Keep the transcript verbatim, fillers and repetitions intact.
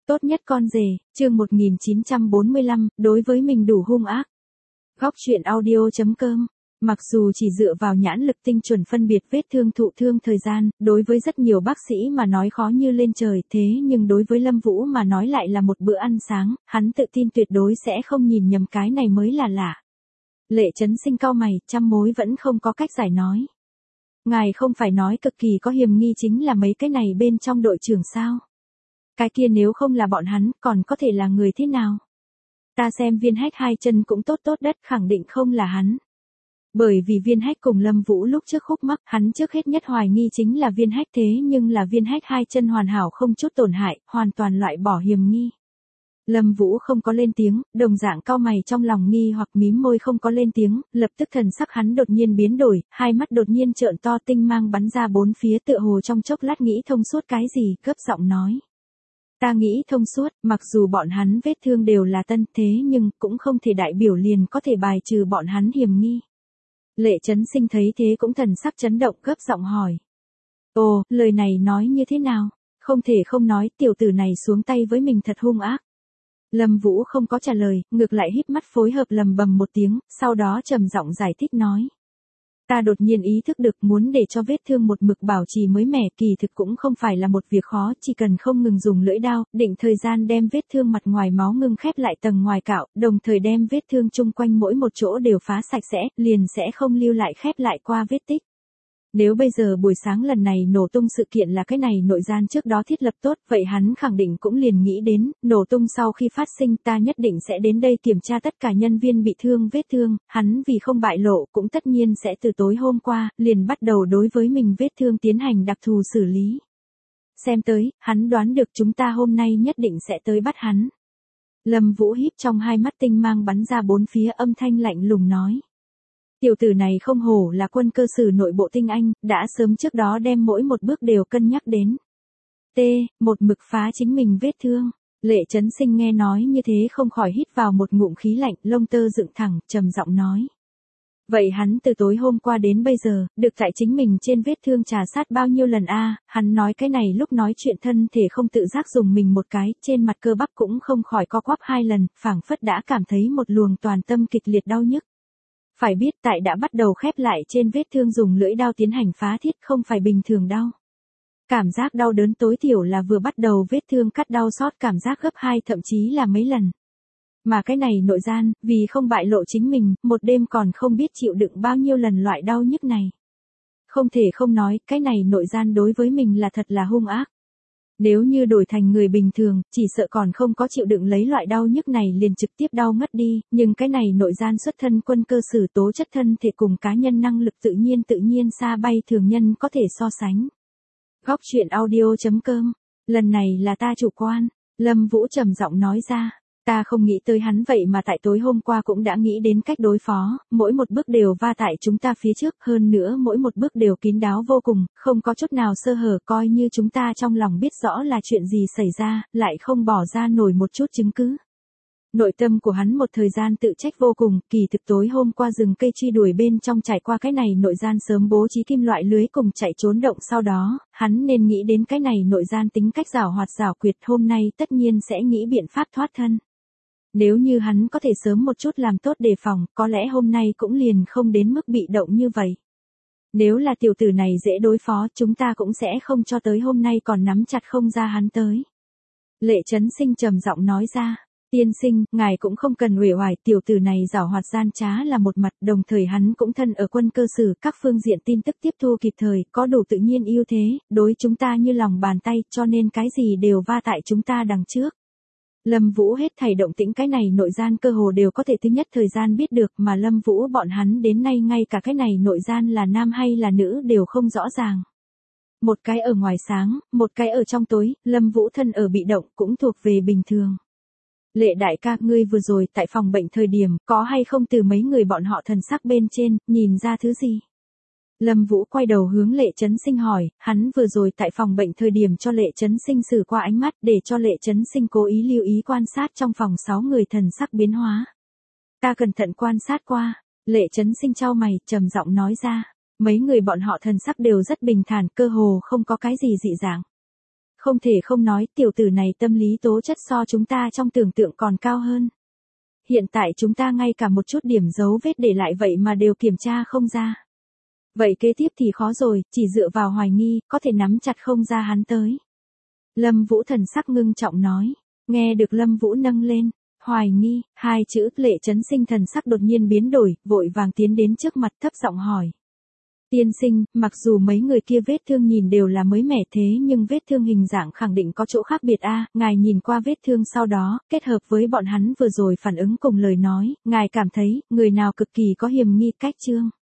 Tốt nhất con rể, chương một nghìn chín trăm bốn mươi lăm, đối với mình đủ hung ác. Góc truyện audio chấm com. Mặc dù chỉ dựa vào nhãn lực tinh chuẩn phân biệt vết thương thụ thương thời gian, đối với rất nhiều bác sĩ mà nói khó như lên trời, thế nhưng đối với Lâm Vũ mà nói lại là một bữa ăn sáng, hắn tự tin tuyệt đối sẽ không nhìn nhầm, cái này mới là lạ. Lệ Chấn Sinh cau mày, trăm mối vẫn không có cách giải nói. Ngài không phải nói cực kỳ có hiểm nghi chính là mấy cái này bên trong đội trưởng sao? Cái kia nếu không là bọn hắn, còn có thể là người thế nào? Ta xem Viên Hách hai chân cũng tốt tốt đất, khẳng định không là hắn. Bởi vì Viên Hách cùng Lâm Vũ lúc trước khúc mắc, hắn trước hết nhất hoài nghi chính là Viên Hách, thế nhưng là Viên Hách hai chân hoàn hảo không chút tổn hại, hoàn toàn loại bỏ hiểm nghi. Lâm Vũ không có lên tiếng, đồng dạng cau mày trong lòng nghi hoặc mím môi không có lên tiếng, lập tức thần sắc hắn đột nhiên biến đổi, hai mắt đột nhiên trợn to, tinh mang bắn ra bốn phía, tựa hồ trong chốc lát nghĩ thông suốt cái gì, gấp giọng nói. Ta nghĩ thông suốt, mặc dù bọn hắn vết thương đều là tân, thế nhưng cũng không thể đại biểu liền có thể bài trừ bọn hắn hiểm nghi. Lệ Chấn Sinh thấy thế cũng thần sắc chấn động, gấp giọng hỏi. Ồ, lời này nói như thế nào? Không thể không nói, tiểu tử này xuống tay với mình thật hung ác. Lâm Vũ không có trả lời, ngược lại híp mắt phối hợp lầm bầm một tiếng, sau đó trầm giọng giải thích nói. Ta đột nhiên ý thức được muốn để cho vết thương một mực bảo trì mới mẻ, kỳ thực cũng không phải là một việc khó, chỉ cần không ngừng dùng lưỡi dao, định thời gian đem vết thương mặt ngoài máu ngưng khép lại tầng ngoài cạo, đồng thời đem vết thương chung quanh mỗi một chỗ đều phá sạch sẽ, liền sẽ không lưu lại khép lại qua vết tích. Nếu bây giờ buổi sáng lần này nổ tung sự kiện là cái này nội gian trước đó thiết lập tốt, vậy hắn khẳng định cũng liền nghĩ đến, nổ tung sau khi phát sinh ta nhất định sẽ đến đây kiểm tra tất cả nhân viên bị thương vết thương, hắn vì không bại lộ cũng tất nhiên sẽ từ tối hôm qua, liền bắt đầu đối với mình vết thương tiến hành đặc thù xử lý. Xem tới, hắn đoán được chúng ta hôm nay nhất định sẽ tới bắt hắn. Lâm Vũ híp trong hai mắt tinh mang bắn ra bốn phía, âm thanh lạnh lùng nói. Tiểu tử này không hổ là quân cơ sử nội bộ tinh anh, đã sớm trước đó đem mỗi một bước đều cân nhắc đến. T, một mực phá chính mình vết thương. Lệ Chấn Sinh nghe nói như thế không khỏi hít vào một ngụm khí lạnh, lông tơ dựng thẳng, trầm giọng nói. Vậy hắn từ tối hôm qua đến bây giờ, được tại chính mình trên vết thương trà sát bao nhiêu lần a? Hắn nói cái này lúc nói chuyện thân thể không tự giác dùng mình một cái, trên mặt cơ bắp cũng không khỏi co quắp hai lần, phảng phất đã cảm thấy một luồng toàn tâm kịch liệt đau nhức. Phải biết tại đã bắt đầu khép lại trên vết thương dùng lưỡi dao tiến hành phá thiết không phải bình thường đau. Cảm giác đau đớn tối thiểu là vừa bắt đầu vết thương cắt đau xót cảm giác gấp hai thậm chí là mấy lần. Mà cái này nội gian, vì không bại lộ chính mình, một đêm còn không biết chịu đựng bao nhiêu lần loại đau nhức này. Không thể không nói, cái này nội gian đối với mình là thật là hung ác. Nếu như đổi thành người bình thường, chỉ sợ còn không có chịu đựng lấy loại đau nhức này liền trực tiếp đau ngất đi, nhưng cái này nội gian xuất thân quân cơ sử tố chất thân thể cùng cá nhân năng lực tự nhiên tự nhiên xa bay thường nhân có thể so sánh. Góc truyện audio chấm com. Lần này là ta chủ quan, Lâm Vũ trầm giọng nói ra. Ta không nghĩ tới hắn vậy mà tại tối hôm qua cũng đã nghĩ đến cách đối phó, mỗi một bước đều va tại chúng ta phía trước, hơn nữa mỗi một bước đều kín đáo vô cùng, không có chút nào sơ hở, coi như chúng ta trong lòng biết rõ là chuyện gì xảy ra, lại không bỏ ra nổi một chút chứng cứ. Nội tâm của hắn một thời gian tự trách vô cùng, kỳ thực tối hôm qua rừng cây truy đuổi bên trong trải qua cái này nội gian sớm bố trí kim loại lưới cùng chạy trốn động, sau đó, hắn nên nghĩ đến cái này nội gian tính cách giảo hoạt giảo quyệt, hôm nay tất nhiên sẽ nghĩ biện pháp thoát thân. Nếu như hắn có thể sớm một chút làm tốt đề phòng, có lẽ hôm nay cũng liền không đến mức bị động như vậy. Nếu là tiểu tử này dễ đối phó, chúng ta cũng sẽ không cho tới hôm nay còn nắm chặt không ra hắn tới. Lệ Chấn Sinh trầm giọng nói ra, tiên sinh, ngài cũng không cần uể oải, tiểu tử này giảo hoạt gian trá là một mặt, đồng thời hắn cũng thân ở quân cơ sử, các phương diện tin tức tiếp thu kịp thời, có đủ tự nhiên ưu thế, đối chúng ta như lòng bàn tay, cho nên cái gì đều va tại chúng ta đằng trước. Lâm Vũ hết thảy động tĩnh cái này nội gian cơ hồ đều có thể thứ nhất thời gian biết được, mà Lâm Vũ bọn hắn đến nay ngay cả cái này nội gian là nam hay là nữ đều không rõ ràng. Một cái ở ngoài sáng, một cái ở trong tối, Lâm Vũ thân ở bị động cũng thuộc về bình thường. Lệ đại ca, ngươi vừa rồi tại phòng bệnh thời điểm, có hay không từ mấy người bọn họ thần sắc bên trên, nhìn ra thứ gì? Lâm Vũ quay đầu hướng Lệ Chấn Sinh hỏi, hắn vừa rồi tại phòng bệnh thời điểm cho Lệ Chấn Sinh xử qua ánh mắt để cho Lệ Chấn Sinh cố ý lưu ý quan sát trong phòng sáu người thần sắc biến hóa. Ta cẩn thận quan sát qua, Lệ Chấn Sinh chau mày, trầm giọng nói ra, mấy người bọn họ thần sắc đều rất bình thản, cơ hồ không có cái gì dị dạng. Không thể không nói tiểu tử này tâm lý tố chất so chúng ta trong tưởng tượng còn cao hơn. Hiện tại chúng ta ngay cả một chút điểm dấu vết để lại vậy mà đều kiểm tra không ra. Vậy kế tiếp thì khó rồi, chỉ dựa vào hoài nghi, có thể nắm chặt không ra hắn tới. Lâm Vũ thần sắc ngưng trọng nói. Nghe được Lâm Vũ nâng lên, hoài nghi, hai chữ, Lệ Chấn Sinh thần sắc đột nhiên biến đổi, vội vàng tiến đến trước mặt thấp giọng hỏi. Tiên sinh, mặc dù mấy người kia vết thương nhìn đều là mới mẻ thế nhưng vết thương hình dạng khẳng định có chỗ khác biệt a, ngài nhìn qua vết thương sau đó, kết hợp với bọn hắn vừa rồi phản ứng cùng lời nói, ngài cảm thấy, người nào cực kỳ có hiểm nghi cách Trương.